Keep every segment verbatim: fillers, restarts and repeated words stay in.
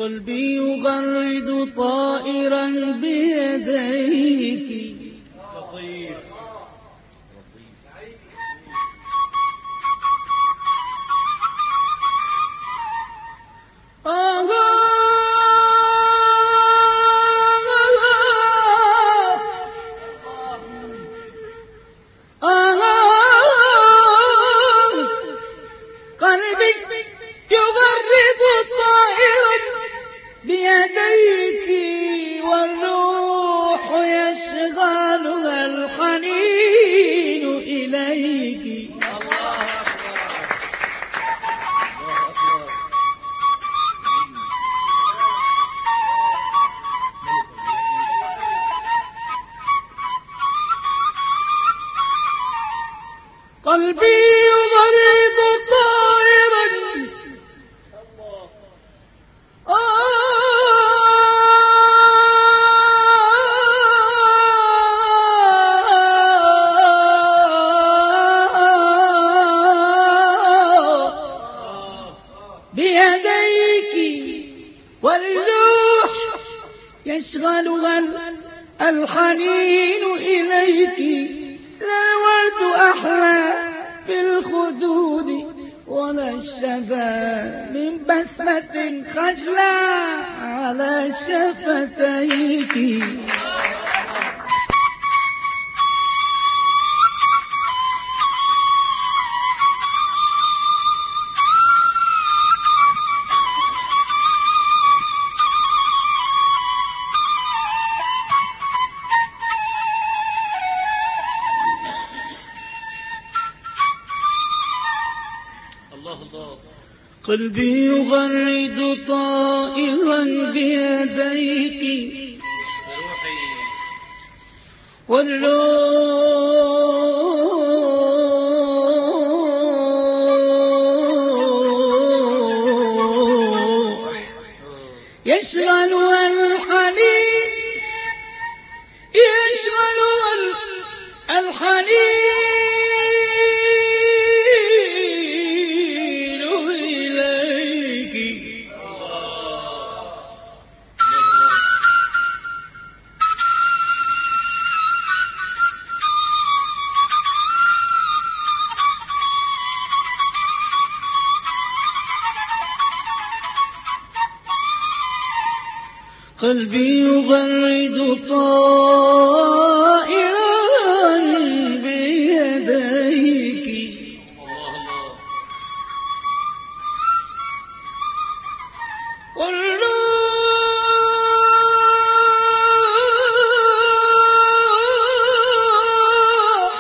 قلبي يغرد طائرا بيديك لطيف آه آه قلبي يغرد طائرا بيديك والروح يشغلها الحنين إليك. قلبي يغرد طائرا بيديك والروح يشغلها الحنين إليك. لا الورد أحلى بالخدود ولا الشفا من بسمة خجلة على شفتيك. قلبي يغرد طائرا بيديك والروح يشغلها الحنين يشغلها الحنين قلبي يغرد طائرا بيديك والروح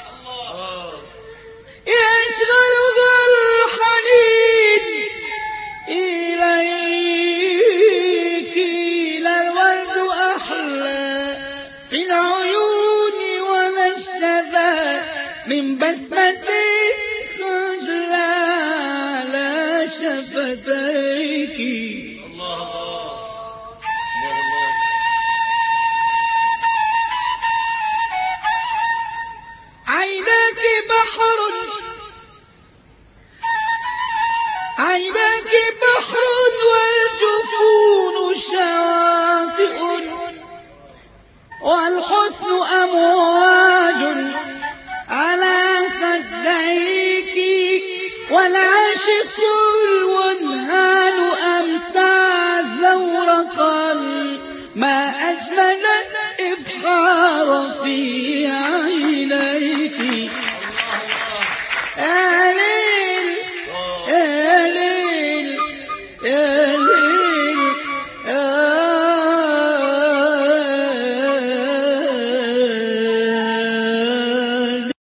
يشغلها الحنين إليك. في العيون ولا الشفا من بسمة خجلة على شفتيك. عيناك بحر عيناك بحر والجفون شواطئ والحسن أمواج على خديك والعاشق الوجهان أمسى زورقا ما أجمل إبحار في